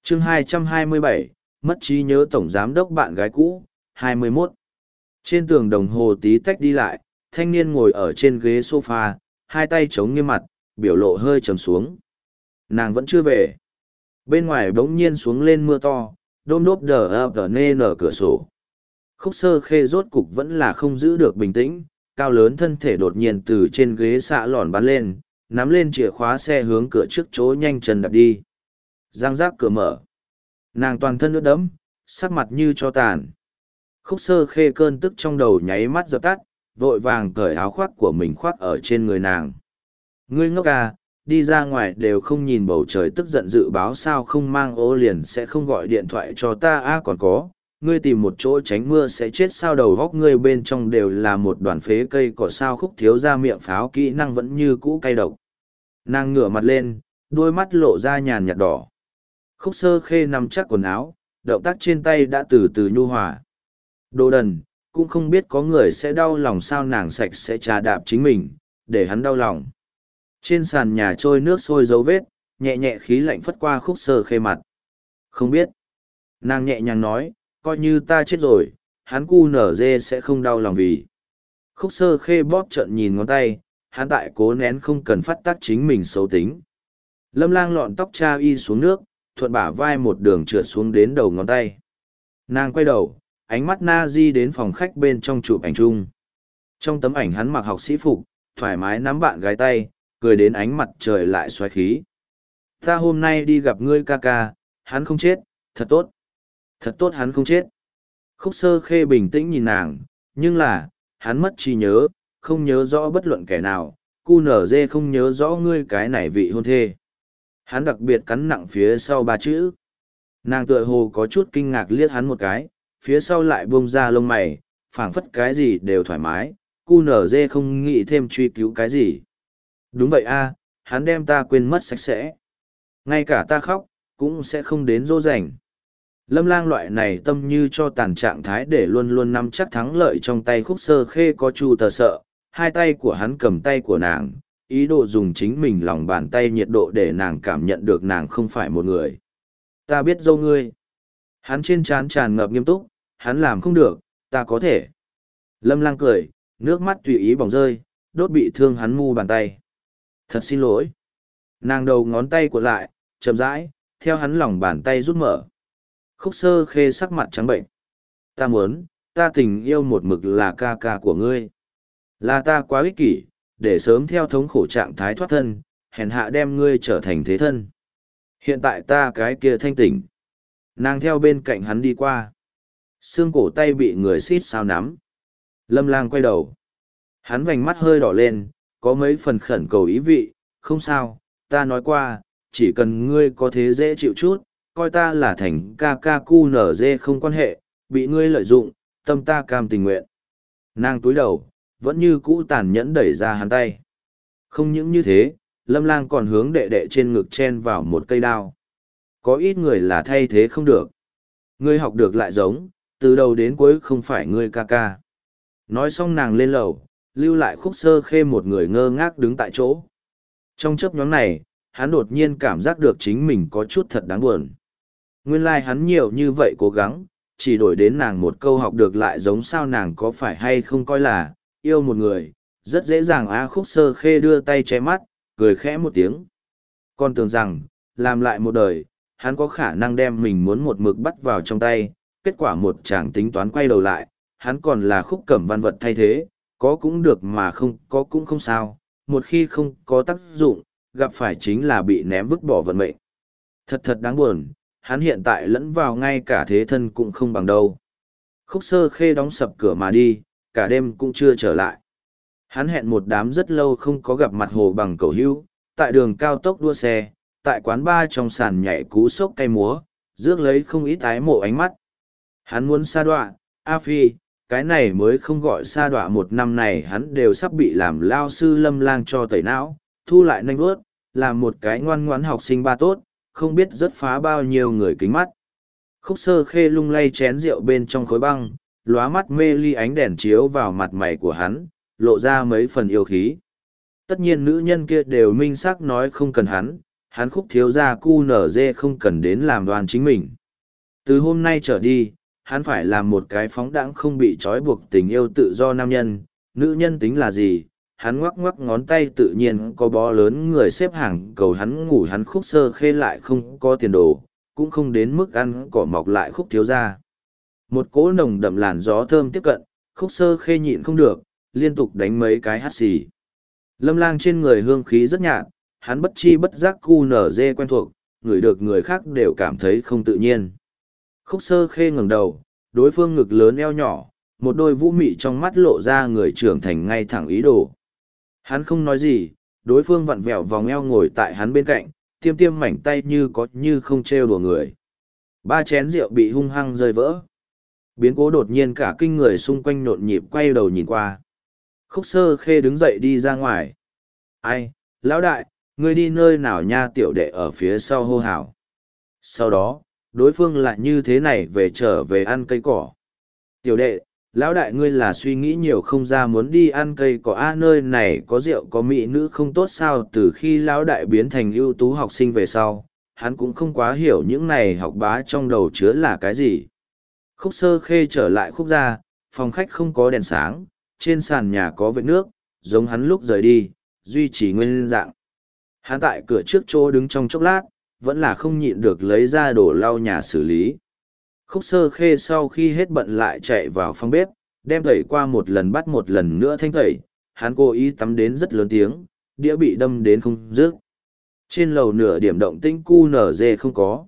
chương 227, mất trí nhớ tổng giám đốc bạn gái cũ, 21. Trên tường đồng hồ tí tách đi lại, thanh niên ngồi ở trên ghế sofa, hai tay chống nghiêm mặt, biểu lộ hơi trầm xuống. Nàng vẫn chưa về. Bên ngoài bỗng nhiên xuống lên mưa to, đôm đốp đờ ập đờ nê nở cửa sổ. Khúc Sơ Khê rốt cục vẫn là không giữ được bình tĩnh, cao lớn thân thể đột nhiên từ trên ghế xạ lòn bắn lên, nắm lên chìa khóa xe hướng cửa trước chỗ nhanh chân đạp đi. Giang giác cửa mở. Nàng toàn thân ướt đẫm, sắc mặt như cho tàn. Khúc Sơ Khê cơn tức trong đầu nháy mắt dập tắt, vội vàng cởi áo khoác của mình khoác ở trên người nàng. Ngươi ngốc à, đi ra ngoài đều không nhìn bầu trời, tức giận dự báo sao không mang ô liền sẽ không gọi điện thoại cho ta à, còn có, ngươi tìm một chỗ tránh mưa sẽ chết sao, đầu góc ngươi bên trong đều là một đoàn phế cây cỏ sao. Khúc thiếu ra miệng pháo kỹ năng vẫn như cũ cay độc. Nàng ngửa mặt lên, đôi mắt lộ ra nhàn nhạt đỏ. Khúc Sơ Khê nằm chắc quần áo, động tác trên tay đã từ từ nhu hòa. Đồ đần, cũng không biết có người sẽ đau lòng sao. Nàng sạch sẽ trà đạp chính mình, để hắn đau lòng. Trên sàn nhà trôi nước sôi dấu vết, nhẹ nhẹ khí lạnh phất qua Khúc Sơ Khê mặt. Không biết. Nàng nhẹ nhàng nói, coi như ta chết rồi, hắn cu nở dê sẽ không đau lòng vì. Khúc Sơ Khê bóp trận nhìn ngón tay, hắn tại cố nén không cần phát tác chính mình xấu tính. Lâm Lang lọn tóc cha y xuống nước, thuận bả vai một đường trượt xuống đến đầu ngón tay. Nàng quay đầu, ánh mắt na di đến phòng khách bên trong chụp ảnh chung. Trong tấm ảnh hắn mặc học sĩ phục, thoải mái nắm bạn gái tay, cười đến ánh mặt trời lại xoáy khí. Ta hôm nay đi gặp ngươi ca ca, hắn không chết, thật tốt. Thật tốt hắn không chết. Khúc Sơ Khê bình tĩnh nhìn nàng, nhưng là, hắn mất trí nhớ, không nhớ rõ bất luận kẻ nào, cu nở dê không nhớ rõ ngươi cái này vị hôn thê. Hắn đặc biệt cắn nặng phía sau ba chữ. Nàng tựa hồ có chút kinh ngạc liếc hắn một cái, phía sau lại buông ra lông mày, phảng phất cái gì đều thoải mái, cu nở dê không nghĩ thêm truy cứu cái gì. Đúng vậy a, hắn đem ta quên mất sạch sẽ. Ngay cả ta khóc, cũng sẽ không đến dỗ dành. Lâm Lang loại này tâm như cho tàn trạng thái để luôn luôn nắm chắc thắng lợi trong tay. Khúc Sơ Khê có chu tờ sợ, hai tay của hắn cầm tay của nàng, ý đồ dùng chính mình lòng bàn tay nhiệt độ để nàng cảm nhận được nàng không phải một người. Ta biết dâu ngươi. Hắn trên trán tràn ngập nghiêm túc, hắn làm không được, ta có thể. Lâm Lang cười, nước mắt tùy ý bỏng rơi, đốt bị thương hắn mu bàn tay. Thật xin lỗi. Nàng đầu ngón tay cuộn lại, chậm rãi, theo hắn lòng bàn tay rút mở. Khúc Sơ Khê sắc mặt trắng bệnh. Ta muốn, ta tình yêu một mực là ca ca của ngươi. Là ta quá ích kỷ, để sớm theo thống khổ trạng thái thoát thân, hèn hạ đem ngươi trở thành thế thân. Hiện tại ta cái kia thanh tỉnh. Nàng theo bên cạnh hắn đi qua. Xương cổ tay bị người xít sao nắm. Lâm Lang quay đầu. Hắn vành mắt hơi đỏ lên, có mấy phần khẩn cầu ý vị. Không sao, ta nói qua, chỉ cần ngươi có thế dễ chịu chút, coi ta là thành ca ca cu nở dê không quan hệ, bị ngươi lợi dụng, tâm ta cam tình nguyện. Nàng túi đầu, vẫn như cũ tàn nhẫn đẩy ra hắn tay. Không những như thế, Lâm Lang còn hướng đệ đệ trên ngực chen vào một cây đao. Có ít người là thay thế không được. Ngươi học được lại giống, từ đầu đến cuối không phải ngươi ca ca. Nói xong nàng lên lầu, lưu lại Khúc Sơ Khê một người ngơ ngác đứng tại chỗ. Trong chớp nhoáng này, hắn đột nhiên cảm giác được chính mình có chút thật đáng buồn. Nguyên lai hắn nhiều như vậy cố gắng, chỉ đổi đến nàng một câu học được lại giống sao. Nàng có phải hay không coi là, yêu một người, rất dễ dàng a. Khúc Sơ Khê đưa tay che mắt, cười khẽ một tiếng. Con tưởng rằng, làm lại một đời, hắn có khả năng đem mình muốn một mực bắt vào trong tay, kết quả một chàng tính toán quay đầu lại, hắn còn là Khúc Cẩm Văn vật thay thế, có cũng được mà không có cũng không sao, một khi không có tác dụng, gặp phải chính là bị ném vứt bỏ vận mệnh. Thật thật đáng buồn, hắn hiện tại lẫn vào ngay cả thế thân cũng không bằng đâu. Khúc Sơ Khê đóng sập cửa mà đi, cả đêm cũng chưa trở lại. Hắn hẹn một đám rất lâu không có gặp mặt Hồ Bằng cầu hữu, tại đường cao tốc đua xe, tại quán bar trong sàn nhảy cú sốc cây múa, rước lấy không ít ái mộ ánh mắt. Hắn muốn sa đọa, A Phi, cái này mới không gọi sa đọa. Một năm này hắn đều sắp bị làm lao sư Lâm Lang cho tẩy não, thu lại nanh bước, làm một cái ngoan ngoãn học sinh ba tốt, không biết rất phá bao nhiêu người kính mắt. Khúc Sơ Khê lung lay chén rượu bên trong khối băng, lóa mắt mê ly ánh đèn chiếu vào mặt mày của hắn, lộ ra mấy phần yêu khí. Tất nhiên nữ nhân kia đều minh xác nói không cần hắn, hắn Khúc thiếu gia cu nở dê không cần đến làm đoàn chính mình. Từ hôm nay trở đi, hắn phải làm một cái phóng đãng không bị trói buộc tình yêu tự do nam nhân, nữ nhân tính là gì, hắn ngoắc ngoắc ngón tay tự nhiên có bó lớn người xếp hàng cầu hắn ngủ, hắn Khúc Sơ Khê lại không có tiền đồ, cũng không đến mức ăn cỏ mọc lại Khúc thiếu gia. Một cỗ nồng đậm làn gió thơm tiếp cận, Khúc Sơ Khê nhịn không được, liên tục đánh mấy cái hắt xì. Lâm Lang trên người hương khí rất nhạt, hắn bất chi bất giác cu nở dê quen thuộc, ngửi được người khác đều cảm thấy không tự nhiên. Khúc Sơ Khê ngẩng đầu, đối phương ngực lớn eo nhỏ, một đôi vũ mị trong mắt lộ ra người trưởng thành ngay thẳng ý đồ. Hắn không nói gì, đối phương vặn vẹo vòng eo ngồi tại hắn bên cạnh, tiêm tiêm mảnh tay như có như không trêu đùa người. Ba chén rượu bị hung hăng rơi vỡ. Biến cố đột nhiên cả kinh người xung quanh nhộn nhịp quay đầu nhìn qua. Khúc Sơ Khê đứng dậy đi ra ngoài. Ai, lão đại, ngươi đi nơi nào nha, tiểu đệ ở phía sau hô hào. Sau đó, đối phương lại như thế này về trở về ăn cây cỏ. Tiểu đệ, lão đại ngươi là suy nghĩ nhiều không ra muốn đi ăn cây cỏ a, nơi này có rượu có mỹ nữ không tốt sao? Từ khi lão đại biến thành ưu tú học sinh về sau, hắn cũng không quá hiểu những này học bá trong đầu chứa là cái gì. Khúc Sơ Khê trở lại Khúc gia, phòng khách không có đèn sáng, trên sàn nhà có vệt nước, giống hắn lúc rời đi, duy trì nguyên dạng. Hắn tại cửa trước chỗ đứng trong chốc lát, vẫn là không nhịn được lấy ra đồ lau nhà xử lý. Khúc Sơ Khê sau khi hết bận lại chạy vào phòng bếp, đem tẩy qua một lần bắt một lần nữa thanh tẩy, hắn cố ý tắm đến rất lớn tiếng, đĩa bị đâm đến không dứt. Trên lầu nửa điểm động tĩnh cu nở dê không có.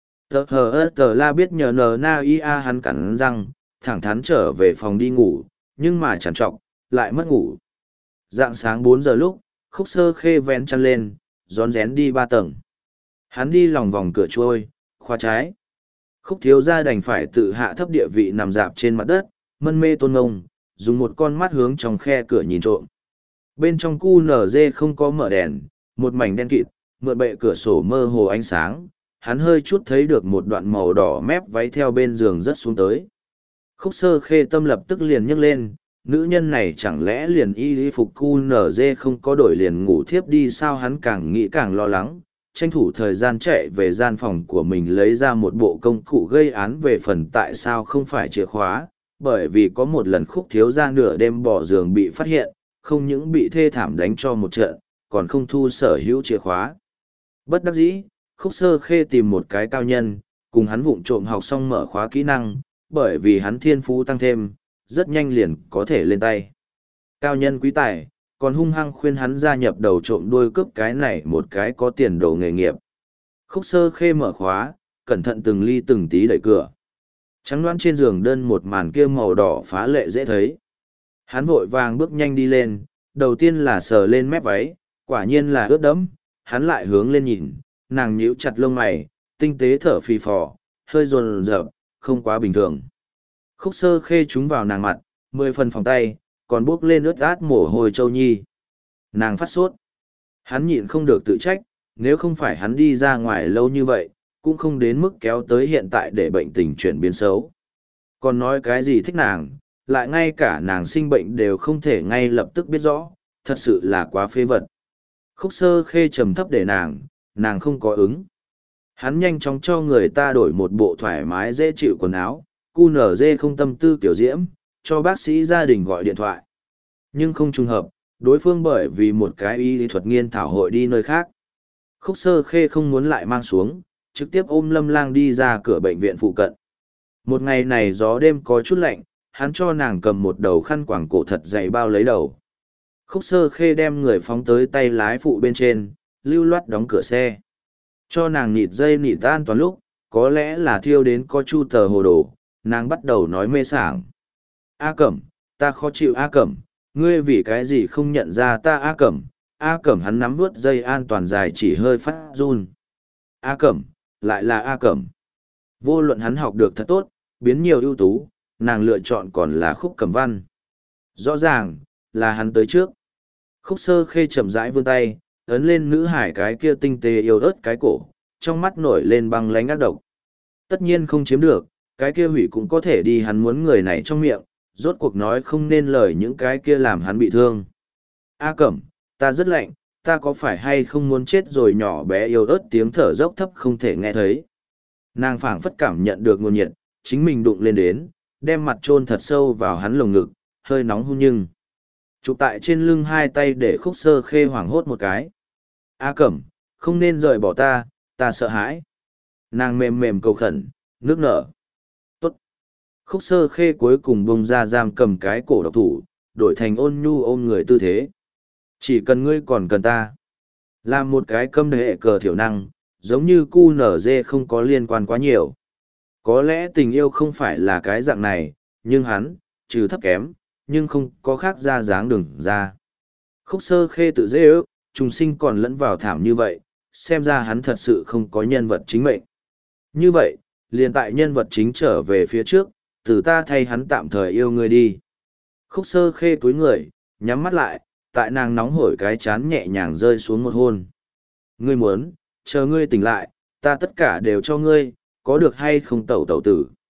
Tờ la biết nhờ nờ na ia, hắn cắn răng, thẳng thắn trở về phòng đi ngủ, nhưng mà chẳng trọc, lại mất ngủ. Dạng sáng 4 giờ lúc, Khúc Sơ Khê vén chăn lên, rón rén đi 3 tầng. Hắn đi lòng vòng cửa trôi, khóa trái. Khúc thiếu gia đành phải tự hạ thấp địa vị nằm dạp trên mặt đất, mân mê tôn ngông, dùng một con mắt hướng trong khe cửa nhìn trộm. Bên trong cu nở dê không có mở đèn, một mảnh đen kịt, mượn bệ cửa sổ mơ hồ ánh sáng, hắn hơi chút thấy được một đoạn màu đỏ mép váy theo bên giường rớt xuống tới. Khúc Sơ Khê tâm lập tức liền nhấc lên, nữ nhân này chẳng lẽ liền y phục cu nở dê không có đổi liền ngủ thiếp đi sao? Hắn càng nghĩ càng lo lắng, tranh thủ thời gian chạy về gian phòng của mình lấy ra một bộ công cụ gây án. Về phần tại sao không phải chìa khóa, bởi vì có một lần Khúc thiếu gia nửa đêm bỏ giường bị phát hiện, không những bị thê thảm đánh cho một trận, còn không thu sở hữu chìa khóa. Bất đắc dĩ, Khúc Sơ Khê tìm một cái cao nhân, cùng hắn vụng trộm học xong mở khóa kỹ năng, bởi vì hắn thiên phú tăng thêm, rất nhanh liền có thể lên tay. Cao nhân quý tài, còn hung hăng khuyên hắn gia nhập đầu trộm đuôi cướp cái này một cái có tiền đồ nghề nghiệp. Khúc Sơ Khê mở khóa, cẩn thận từng ly từng tí đẩy cửa. Trắng đoán trên giường đơn một màn kia màu đỏ phá lệ dễ thấy. Hắn vội vàng bước nhanh đi lên, đầu tiên là sờ lên mép váy, quả nhiên là ướt đẫm, hắn lại hướng lên nhìn, nàng nhíu chặt lông mày, tinh tế thở phì phò, hơi run rợp, không quá bình thường. Khúc Sơ Khê trúng vào nàng mặt, 10 phần phòng tay, còn bước lên ướt át mồ hôi châu nhi. Nàng phát sốt. Hắn nhịn không được tự trách, nếu không phải hắn đi ra ngoài lâu như vậy, cũng không đến mức kéo tới hiện tại để bệnh tình chuyển biến xấu. Còn nói cái gì thích nàng, lại ngay cả nàng sinh bệnh đều không thể ngay lập tức biết rõ, thật sự là quá phê vật. Khúc Sơ Khê trầm thấp để nàng không có ứng. Hắn nhanh chóng cho người ta đổi một bộ thoải mái dễ chịu quần áo, cu nở dê không tâm tư kiểu diễm, cho bác sĩ gia đình gọi điện thoại. Nhưng không trùng hợp, đối phương bởi vì một cái y lý thuật nghiên thảo hội đi nơi khác. Khúc Sơ Khê không muốn lại mang xuống, trực tiếp ôm Lâm Lang đi ra cửa bệnh viện phụ cận. Một ngày này gió đêm có chút lạnh, hắn cho nàng cầm một đầu khăn quàng cổ thật dày bao lấy đầu. Khúc Sơ Khê đem người phóng tới tay lái phụ bên trên, lưu loát đóng cửa xe. Cho nàng nịt dây nịt an toàn lúc, có lẽ là thiêu đến có chu tờ hồ đồ, nàng bắt đầu nói mê sảng. A Cẩm, ta khó chịu A Cẩm, ngươi vì cái gì không nhận ra ta A Cẩm? A Cẩm, hắn nắm vướt dây an toàn dài chỉ hơi phát run. A Cẩm, lại là A Cẩm. Vô luận hắn học được thật tốt, biến nhiều ưu tú, nàng lựa chọn còn là Khúc Cẩm Văn. Rõ ràng, là hắn tới trước. Khúc Sơ Khê chậm rãi vươn tay, ấn lên nữ hải cái kia tinh tế yêu ớt cái cổ, trong mắt nổi lên băng lánh ác độc. Tất nhiên không chiếm được, cái kia hủy cũng có thể đi, hắn muốn người này trong miệng, rốt cuộc nói không nên lời những cái kia làm hắn bị thương. A Cẩm, ta rất lạnh, ta có phải hay không muốn chết rồi nhỏ bé yếu ớt tiếng thở dốc thấp không thể nghe thấy. Nàng phảng phất cảm nhận được nguồn nhiệt, chính mình đụng lên đến, đem mặt chôn thật sâu vào hắn lồng ngực, hơi nóng hun nhưng. Chụp tại trên lưng hai tay để Khúc Sơ Khê hoảng hốt một cái. A Cẩm, không nên rời bỏ ta sợ hãi. Nàng mềm mềm cầu khẩn, nước nở. Tốt. Khúc Sơ Khê cuối cùng bông ra giam cầm cái cổ độc thủ, đổi thành ôn nhu ôm người tư thế. Chỉ cần ngươi còn cần ta. Làm một cái câm hệ cờ thiểu năng, giống như cu nở dê không có liên quan quá nhiều. Có lẽ tình yêu không phải là cái dạng này, nhưng hắn, trừ thấp kém, nhưng không có khác ra dáng đừng ra. Khúc Sơ Khê tự dễ ước, trùng sinh còn lẫn vào thảm như vậy, xem ra hắn thật sự không có nhân vật chính mệnh. Như vậy, liền tại nhân vật chính trở về phía trước, từ ta thay hắn tạm thời yêu ngươi đi. Khúc Sơ Khê cúi người, nhắm mắt lại, tại nàng nóng hổi cái chán nhẹ nhàng rơi xuống một hôn. Ngươi muốn, chờ ngươi tỉnh lại, ta tất cả đều cho ngươi, có được hay không tẩu tẩu tử.